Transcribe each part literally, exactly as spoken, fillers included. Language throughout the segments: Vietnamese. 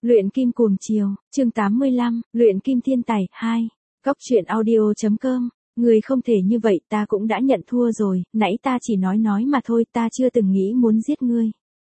Luyện kim cuồng chiều, chương tám mươi lăm, luyện kim thiên tài, hai. Góc truyện audio.com. Người không thể như vậy, ta cũng đã nhận thua rồi, nãy ta chỉ nói nói mà thôi, ta chưa từng nghĩ muốn giết ngươi.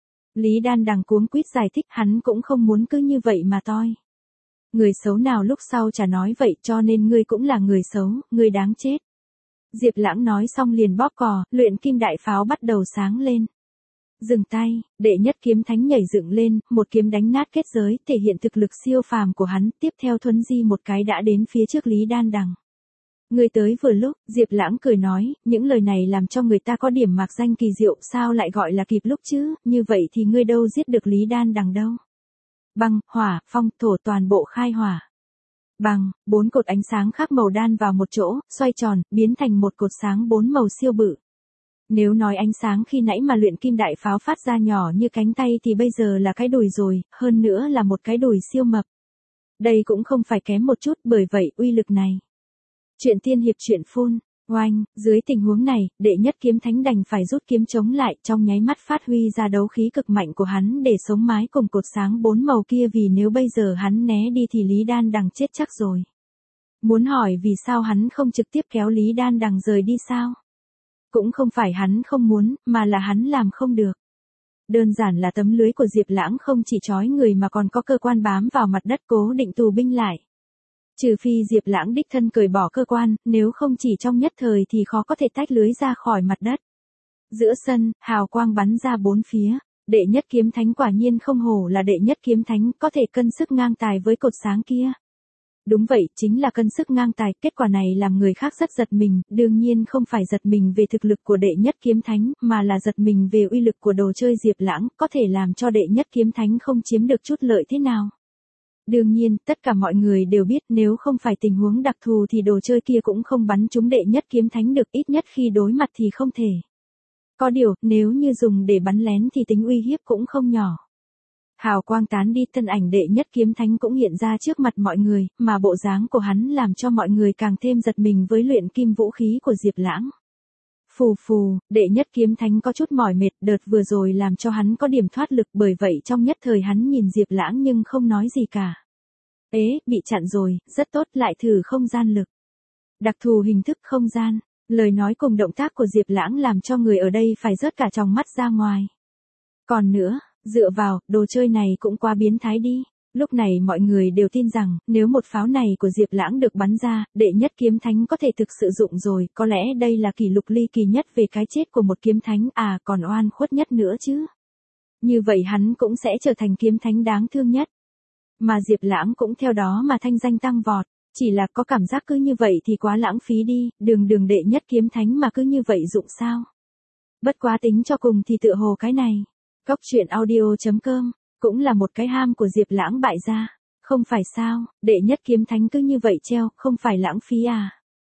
Lý Đan Đằng cuống quýt giải thích, hắn cũng không muốn cứ như vậy mà toi. Người xấu nào lúc sau chả nói vậy, cho nên ngươi cũng là người xấu, ngươi đáng chết. Diệp Lãng nói xong liền bóp cò, luyện kim đại pháo bắt đầu sáng lên. Dừng tay, đệ nhất kiếm thánh nhảy dựng lên, một kiếm đánh nát kết giới, thể hiện thực lực siêu phàm của hắn, tiếp theo thuấn di một cái đã đến phía trước Lý Đan Đằng. Người tới vừa lúc, Diệp Lãng cười nói, những lời này làm cho người ta có điểm mạc danh kỳ diệu, sao lại gọi là kịp lúc chứ, như vậy thì ngươi đâu giết được Lý Đan Đằng đâu. Băng, hỏa, phong, thổ toàn bộ khai hỏa. Bằng, bốn cột ánh sáng khác màu đan vào một chỗ, xoay tròn, biến thành một cột sáng bốn màu siêu bự. Nếu nói ánh sáng khi nãy mà luyện kim đại pháo phát ra nhỏ như cánh tay thì bây giờ là cái đùi rồi, hơn nữa là một cái đùi siêu mập. Đây cũng không phải kém một chút, bởi vậy uy lực này. Chuyện tiên hiệp truyện phun, oanh, dưới tình huống này, đệ nhất kiếm thánh đành phải rút kiếm chống lại, trong nháy mắt phát huy ra đấu khí cực mạnh của hắn để sống mái cùng cột sáng bốn màu kia, vì nếu bây giờ hắn né đi thì Lý Đan Đằng chết chắc rồi. Muốn hỏi vì sao hắn không trực tiếp kéo Lý Đan Đằng rời đi sao? Cũng không phải hắn không muốn, mà là hắn làm không được. Đơn giản là tấm lưới của Diệp Lãng không chỉ trói người mà còn có cơ quan bám vào mặt đất cố định tù binh lại. Trừ phi Diệp Lãng đích thân cởi bỏ cơ quan, nếu không chỉ trong nhất thời thì khó có thể tách lưới ra khỏi mặt đất. Giữa sân, hào quang bắn ra bốn phía, đệ nhất kiếm thánh quả nhiên không hổ là đệ nhất kiếm thánh, có thể cân sức ngang tài với cột sáng kia. Đúng vậy, chính là cân sức ngang tài, kết quả này làm người khác rất giật mình, đương nhiên không phải giật mình về thực lực của đệ nhất kiếm thánh, mà là giật mình về uy lực của đồ chơi Diệp Lãng, có thể làm cho đệ nhất kiếm thánh không chiếm được chút lợi thế nào. Đương nhiên, tất cả mọi người đều biết nếu không phải tình huống đặc thù thì đồ chơi kia cũng không bắn trúng đệ nhất kiếm thánh được, ít nhất khi đối mặt thì không thể. Có điều, nếu như dùng để bắn lén thì tính uy hiếp cũng không nhỏ. Hào quang tán đi, thân ảnh đệ nhất kiếm thánh cũng hiện ra trước mặt mọi người, mà bộ dáng của hắn làm cho mọi người càng thêm giật mình với luyện kim vũ khí của Diệp Lãng. Phù phù, đệ nhất kiếm thánh có chút mỏi mệt, đợt vừa rồi làm cho hắn có điểm thoát lực, bởi vậy trong nhất thời hắn nhìn Diệp Lãng nhưng không nói gì cả. Ế, bị chặn rồi, rất tốt, lại thử không gian lực. Đặc thù hình thức không gian, lời nói cùng động tác của Diệp Lãng làm cho người ở đây phải rớt cả tròng mắt ra ngoài. Còn nữa, dựa vào, đồ chơi này cũng quá biến thái đi. Lúc này mọi người đều tin rằng, nếu một pháo này của Diệp Lãng được bắn ra, đệ nhất kiếm thánh có thể thực sự dụng rồi, có lẽ đây là kỷ lục ly kỳ nhất về cái chết của một kiếm thánh, à còn oan khuất nhất nữa chứ. Như vậy hắn cũng sẽ trở thành kiếm thánh đáng thương nhất. Mà Diệp Lãng cũng theo đó mà thanh danh tăng vọt, chỉ là có cảm giác cứ như vậy thì quá lãng phí đi, đường đường đệ nhất kiếm thánh mà cứ như vậy dụng sao. Bất quá tính cho cùng thì tựa hồ cái này. Góc truyện audio.com, cũng là một cái ham của Diệp Lãng bại gia, không phải sao, đệ nhất kiếm thánh cứ như vậy treo, không phải lãng phí à.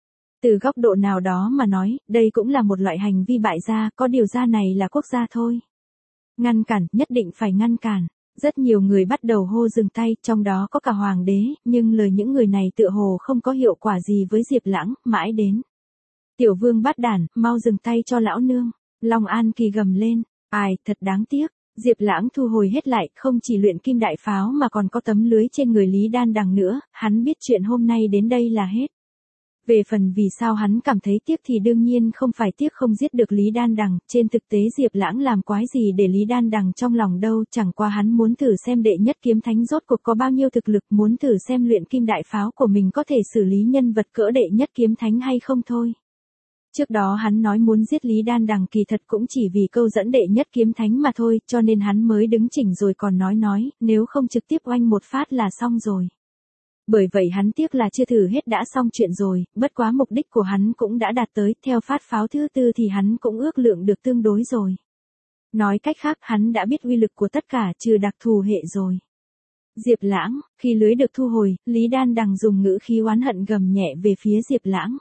Từ góc độ nào đó mà nói, đây cũng là một loại hành vi bại gia, có điều gia này là quốc gia thôi. Ngăn cản, nhất định phải ngăn cản, rất nhiều người bắt đầu hô dừng tay, trong đó có cả hoàng đế, nhưng lời những người này tựa hồ không có hiệu quả gì với Diệp Lãng, mãi đến. Tiểu vương bát đản, mau dừng tay cho lão nương, Long An Kỳ gầm lên. Ai, thật đáng tiếc, Diệp Lãng thu hồi hết lại, không chỉ luyện kim đại pháo mà còn có tấm lưới trên người Lý Đan Đằng nữa, hắn biết chuyện hôm nay đến đây là hết. Về phần vì sao hắn cảm thấy tiếc thì đương nhiên không phải tiếc không giết được Lý Đan Đằng, trên thực tế Diệp Lãng làm quái gì để Lý Đan Đằng trong lòng đâu, chẳng qua hắn muốn thử xem đệ nhất kiếm thánh rốt cuộc có bao nhiêu thực lực, muốn thử xem luyện kim đại pháo của mình có thể xử lý nhân vật cỡ đệ nhất kiếm thánh hay không thôi. Trước đó hắn nói muốn giết Lý Đan Đằng kỳ thật cũng chỉ vì câu dẫn đệ nhất kiếm thánh mà thôi, cho nên hắn mới đứng chỉnh rồi còn nói nói, nếu không trực tiếp oanh một phát là xong rồi. Bởi vậy hắn tiếc là chưa thử hết đã xong chuyện rồi, bất quá mục đích của hắn cũng đã đạt tới, theo phát pháo thứ tư thì hắn cũng ước lượng được tương đối rồi. Nói cách khác hắn đã biết uy lực của tất cả trừ đặc thù hệ rồi. Diệp Lãng, khi lưới được thu hồi, Lý Đan Đằng dùng ngữ khí oán hận gầm nhẹ về phía Diệp Lãng.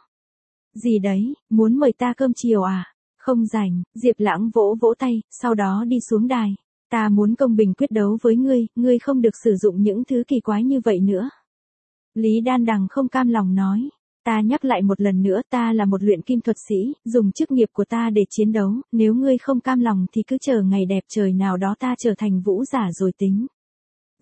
Gì đấy, muốn mời ta cơm chiều à? Không rảnh, Diệp Lãng vỗ vỗ tay, sau đó đi xuống đài. Ta muốn công bình quyết đấu với ngươi, ngươi không được sử dụng những thứ kỳ quái như vậy nữa. Lý Đan Đằng không cam lòng nói. Ta nhắc lại một lần nữa, ta là một luyện kim thuật sĩ, dùng chức nghiệp của ta để chiến đấu, nếu ngươi không cam lòng thì cứ chờ ngày đẹp trời nào đó ta trở thành vũ giả rồi tính.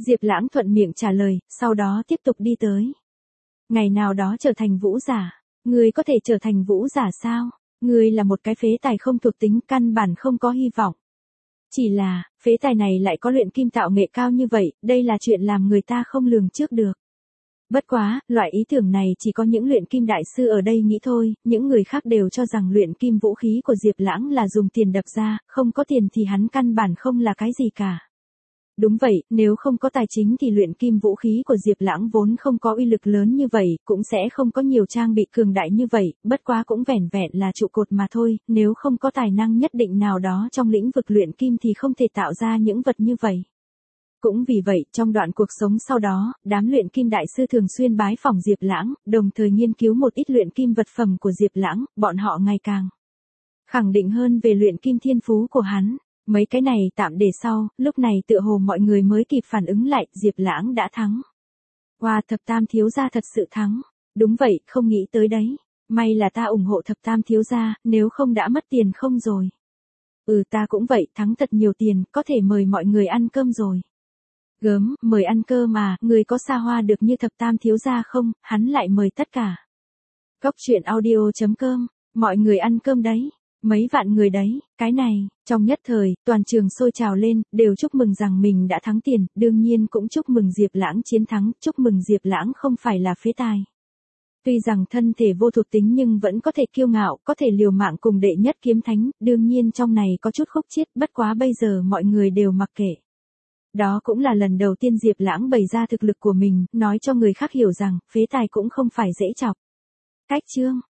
Diệp Lãng thuận miệng trả lời, sau đó tiếp tục đi tới. Ngày nào đó trở thành vũ giả. Ngươi có thể trở thành vũ giả sao? Ngươi là một cái phế tài không thuộc tính, căn bản không có hy vọng. Chỉ là, phế tài này lại có luyện kim tạo nghệ cao như vậy, đây là chuyện làm người ta không lường trước được. Bất quá, loại ý tưởng này chỉ có những luyện kim đại sư ở đây nghĩ thôi, những người khác đều cho rằng luyện kim vũ khí của Diệp Lãng là dùng tiền đập ra, không có tiền thì hắn căn bản không là cái gì cả. Đúng vậy, nếu không có tài chính thì luyện kim vũ khí của Diệp Lãng vốn không có uy lực lớn như vậy, cũng sẽ không có nhiều trang bị cường đại như vậy, bất quá cũng vẻn vẹn là trụ cột mà thôi, nếu không có tài năng nhất định nào đó trong lĩnh vực luyện kim thì không thể tạo ra những vật như vậy. Cũng vì vậy, trong đoạn cuộc sống sau đó, đám luyện kim đại sư thường xuyên bái phỏng Diệp Lãng, đồng thời nghiên cứu một ít luyện kim vật phẩm của Diệp Lãng, bọn họ ngày càng khẳng định hơn về luyện kim thiên phú của hắn. Mấy cái này tạm để sau, lúc này tựa hồ mọi người mới kịp phản ứng lại, Diệp Lãng đã thắng. Wow, thập tam thiếu gia thật sự thắng. Đúng vậy, không nghĩ tới đấy. May là ta ủng hộ thập tam thiếu gia, nếu không đã mất tiền không rồi. Ừ ta cũng vậy, thắng thật nhiều tiền, có thể mời mọi người ăn cơm rồi. Gớm, mời ăn cơm mà, người có xa hoa được như thập tam thiếu gia không, hắn lại mời tất cả. Cốc truyện audio chấm com, mọi người ăn cơm đấy. Mấy vạn người đấy, cái này, trong nhất thời, toàn trường sôi trào lên, đều chúc mừng rằng mình đã thắng tiền, đương nhiên cũng chúc mừng Diệp Lãng chiến thắng, chúc mừng Diệp Lãng không phải là phế tài. Tuy rằng thân thể vô thuộc tính nhưng vẫn có thể kiêu ngạo, có thể liều mạng cùng đệ nhất kiếm thánh, đương nhiên trong này có chút khúc chiết, bất quá bây giờ mọi người đều mặc kệ. Đó cũng là lần đầu tiên Diệp Lãng bày ra thực lực của mình, nói cho người khác hiểu rằng, phế tài cũng không phải dễ chọc. Cách chương